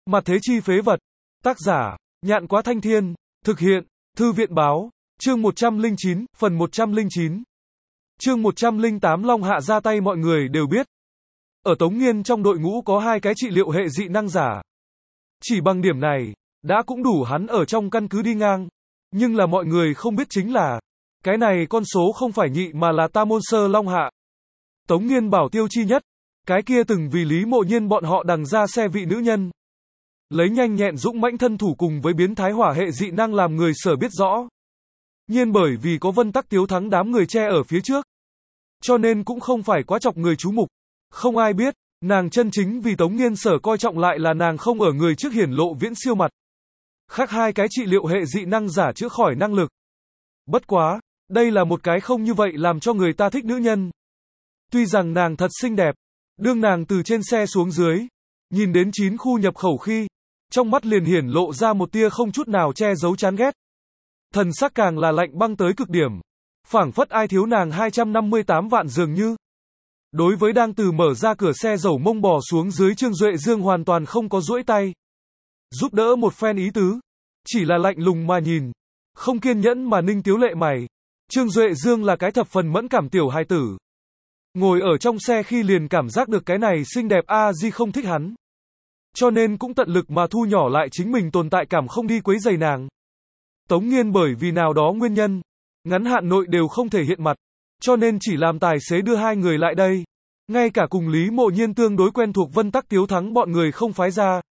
Mặt thế chi phế vật. Tác giả, Nhạn Quá Thanh Thiên. Thực hiện, Thư viện báo. Chương 109, phần 109. Chương 108 Long Hạ ra tay mọi người đều biết. Ở Tống Nghiên trong đội ngũ có hai cái trị liệu hệ dị năng giả. Chỉ bằng điểm này, đã cũng đủ hắn ở trong căn cứ đi ngang. Nhưng là mọi người không biết chính là, cái này con số không phải nhị mà là Tam Môn Sơ Long Hạ. Tống Nghiên bảo tiêu chi nhất, cái kia từng vì Lý Mộ Nhiên bọn họ đằng ra xe vị nữ nhân. Lấy nhanh nhẹn dũng mãnh thân thủ cùng với biến thái hỏa hệ dị năng làm người sở biết rõ. Nhiên bởi vì có Vân Tắc Tiếu Thắng đám người che ở phía trước, cho nên cũng không phải quá chọc người chú mục. Không ai biết, nàng chân chính vì Tống Nghiên sở coi trọng lại là nàng không ở người trước hiển lộ viễn siêu mặt. Khác hai cái trị liệu hệ dị năng giả chữa khỏi năng lực. Bất quá, đây là một cái không như vậy làm cho người ta thích nữ nhân. Tuy rằng nàng thật xinh đẹp, đương nàng từ trên xe xuống dưới, nhìn đến 9 khu nhập khẩu khi, trong mắt liền hiển lộ ra một tia không chút nào che giấu chán ghét. Thần sắc càng là lạnh băng tới cực điểm, phảng phất ai thiếu nàng 258 vạn dường như. Đối với đang từ mở ra cửa xe dầu mông bò xuống dưới Trương Duệ Dương hoàn toàn không có duỗi tay giúp đỡ một phen ý tứ, chỉ là lạnh lùng mà nhìn, không kiên nhẫn mà ninh tiếu lệ mày. Trương Duệ Dương là cái thập phần mẫn cảm tiểu hài tử. Ngồi ở trong xe khi liền cảm giác được cái này xinh đẹp A-di không thích hắn. Cho nên cũng tận lực mà thu nhỏ lại chính mình tồn tại cảm không đi quấy rầy nàng. Tống Nghiên bởi vì nào đó nguyên nhân, ngắn hạn nội đều không thể hiện mặt, cho nên chỉ làm tài xế đưa hai người lại đây. Ngay cả cùng Lý Mộ Nhiên tương đối quen thuộc Vân Tắc Tiếu Thắng bọn người không phái ra.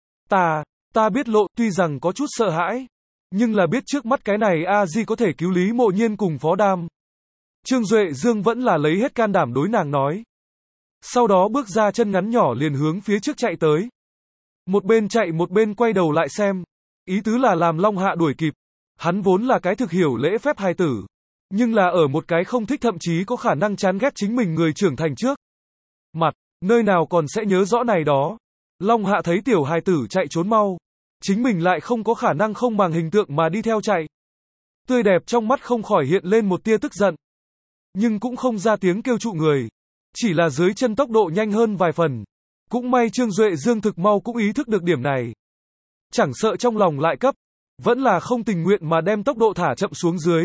Ta biết lộ, tuy rằng có chút sợ hãi, nhưng là biết trước mắt cái này A-di có thể cứu Lý Mộ Nhiên cùng Phó Đam. Trương Duệ Dương vẫn là lấy hết can đảm đối nàng nói. Sau đó bước ra chân ngắn nhỏ liền hướng phía trước chạy tới. Một bên chạy một bên quay đầu lại xem. Ý tứ là làm Long Hạ đuổi kịp. Hắn vốn là cái thực hiểu lễ phép hài tử. Nhưng là ở một cái không thích thậm chí có khả năng chán ghét chính mình người trưởng thành trước mặt, nơi nào còn sẽ nhớ rõ này đó. Long Hạ thấy tiểu hài tử chạy trốn mau. Chính mình lại không có khả năng không màng hình tượng mà đi theo chạy. Tươi đẹp trong mắt không khỏi hiện lên một tia tức giận. Nhưng cũng không ra tiếng kêu trụ người. Chỉ là dưới chân tốc độ nhanh hơn vài phần. Cũng may Trương Duệ Dương thực mau cũng ý thức được điểm này. Chẳng sợ trong lòng lại cấp. Vẫn là không tình nguyện mà đem tốc độ thả chậm xuống dưới.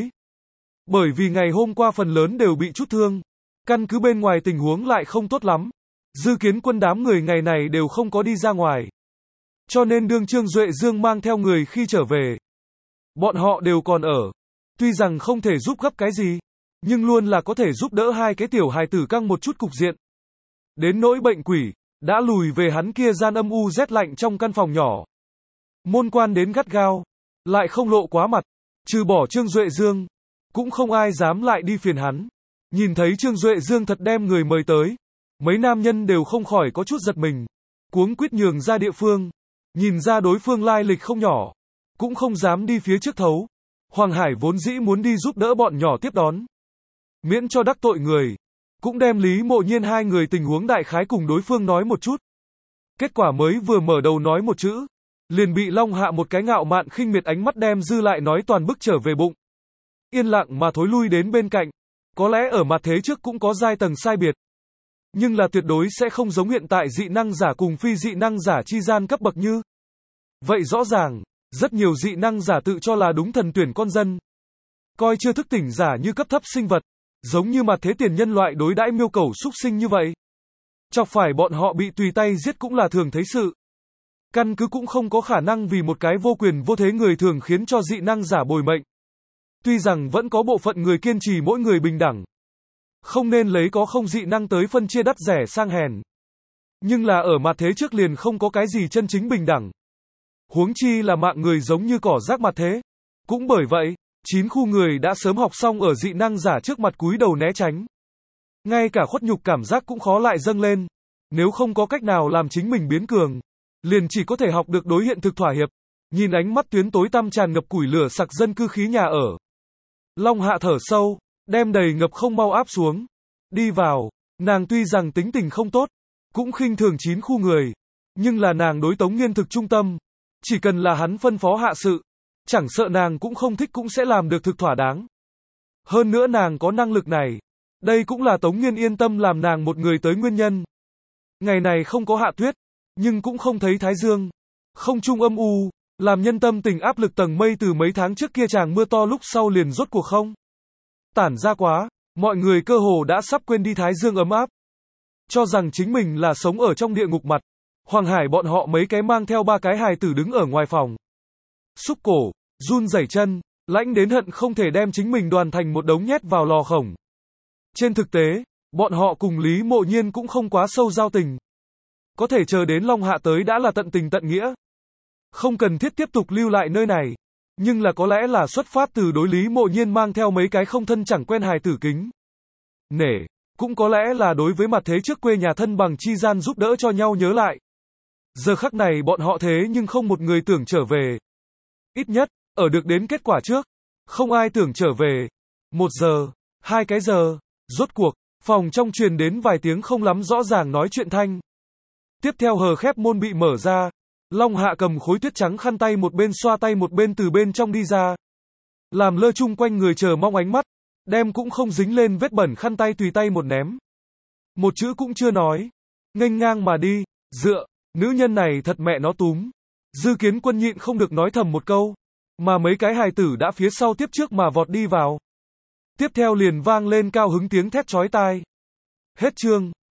Bởi vì ngày hôm qua phần lớn đều bị chút thương. Căn cứ bên ngoài tình huống lại không tốt lắm. Dư Kiến Quân đám người ngày này đều không có đi ra ngoài. Cho nên đương Trương Duệ Dương mang theo người khi trở về. Bọn họ đều còn ở. Tuy rằng không thể giúp gấp cái gì, nhưng luôn là có thể giúp đỡ hai cái tiểu hài tử căng một chút cục diện. Đến nỗi bệnh quỷ, đã lùi về hắn kia gian âm u rét lạnh trong căn phòng nhỏ. Môn quan đến gắt gao, lại không lộ quá mặt, trừ bỏ Trương Duệ Dương, cũng không ai dám lại đi phiền hắn. Nhìn thấy Trương Duệ Dương thật đem người mời tới, mấy nam nhân đều không khỏi có chút giật mình, cuống quýt nhường ra địa phương, nhìn ra đối phương lai lịch không nhỏ, cũng không dám đi phía trước thấu. Hoàng Hải vốn dĩ muốn đi giúp đỡ bọn nhỏ tiếp đón, miễn cho đắc tội người, cũng đem Lý Mộ Nhiên hai người tình huống đại khái cùng đối phương nói một chút. Kết quả mới vừa mở đầu nói một chữ, liền bị Long Hạ một cái ngạo mạn khinh miệt ánh mắt đem dư lại nói toàn bức trở về bụng. Yên lặng mà thối lui đến bên cạnh, có lẽ ở mặt thế trước cũng có giai tầng sai biệt. Nhưng là tuyệt đối sẽ không giống hiện tại dị năng giả cùng phi dị năng giả chi gian cấp bậc như. Vậy rõ ràng, rất nhiều dị năng giả tự cho là đúng thần tuyển con dân. Coi chưa thức tỉnh giả như cấp thấp sinh vật, giống như mặt thế tiền nhân loại đối đãi miêu cẩu súc sinh như vậy. Chọc phải bọn họ bị tùy tay giết cũng là thường thấy sự. Căn cứ cũng không có khả năng vì một cái vô quyền vô thế người thường khiến cho dị năng giả bồi mệnh. Tuy rằng vẫn có bộ phận người kiên trì mỗi người bình đẳng. Không nên lấy có không dị năng tới phân chia đắt rẻ sang hèn. Nhưng là ở mặt thế trước liền không có cái gì chân chính bình đẳng. Huống chi là mạng người giống như cỏ rác mặt thế. Cũng bởi vậy, 9 khu người đã sớm học xong ở dị năng giả trước mặt cúi đầu né tránh. Ngay cả khuất nhục cảm giác cũng khó lại dâng lên. Nếu không có cách nào làm chính mình biến cường, liền chỉ có thể học được đối hiện thực thỏa hiệp. Nhìn ánh mắt tuyến tối tăm tràn ngập củi lửa sặc dân cư khí nhà ở. Long Hạ thở sâu, đem đầy ngập không mau áp xuống. Đi vào, nàng tuy rằng tính tình không tốt, cũng khinh thường 9 khu người. Nhưng là nàng đối Tống Nghiên thực trung tâm. Chỉ cần là hắn phân phó hạ sự, chẳng sợ nàng cũng không thích cũng sẽ làm được thực thỏa đáng. Hơn nữa nàng có năng lực này. Đây cũng là Tống Nghiên yên tâm làm nàng một người tới nguyên nhân. Ngày này không có hạ tuyết, nhưng cũng không thấy thái dương. Không trung âm u, làm nhân tâm tình áp lực tầng mây từ mấy tháng trước kia tràng mưa to lúc sau liền rốt cuộc không. Tản ra quá, mọi người cơ hồ đã sắp quên đi thái dương ấm áp. Cho rằng chính mình là sống ở trong địa ngục mặt. Hoàng Hải bọn họ mấy cái mang theo 3 cái hài tử đứng ở ngoài phòng. Xúc cổ, run rẩy chân, lãnh đến hận không thể đem chính mình đoàn thành một đống nhét vào lò khổng. Trên thực tế, bọn họ cùng Lý Mộ Nhiên cũng không quá sâu giao tình. Có thể chờ đến Long Hạ tới đã là tận tình tận nghĩa. Không cần thiết tiếp tục lưu lại nơi này. Nhưng là có lẽ là xuất phát từ đối Lý Mộ Nhiên mang theo mấy cái không thân chẳng quen hài tử kính. Nể, cũng có lẽ là đối với mặt thế trước quê nhà thân bằng chi gian giúp đỡ cho nhau nhớ lại. Giờ khắc này bọn họ thế nhưng không một người tưởng trở về. Ít nhất, ở được đến kết quả trước, không ai tưởng trở về. 1 giờ, 2 cái giờ, rốt cuộc, phòng trong truyền đến vài tiếng không lắm rõ ràng nói chuyện thanh. Tiếp theo hờ khép môn bị mở ra, Long Hạ cầm khối tuyết trắng khăn tay một bên xoa tay một bên từ bên trong đi ra. Làm lơ chung quanh người chờ mong ánh mắt, đem cũng không dính lên vết bẩn khăn tay tùy tay một ném. Một chữ cũng chưa nói, nghênh ngang mà đi, dựa, nữ nhân này thật mẹ nó túm. Dư Kiến Quân nhịn không được nói thầm một câu, mà mấy cái hài tử đã phía sau tiếp trước mà vọt đi vào. Tiếp theo liền vang lên cao hứng tiếng thét chói tai. Hết chương.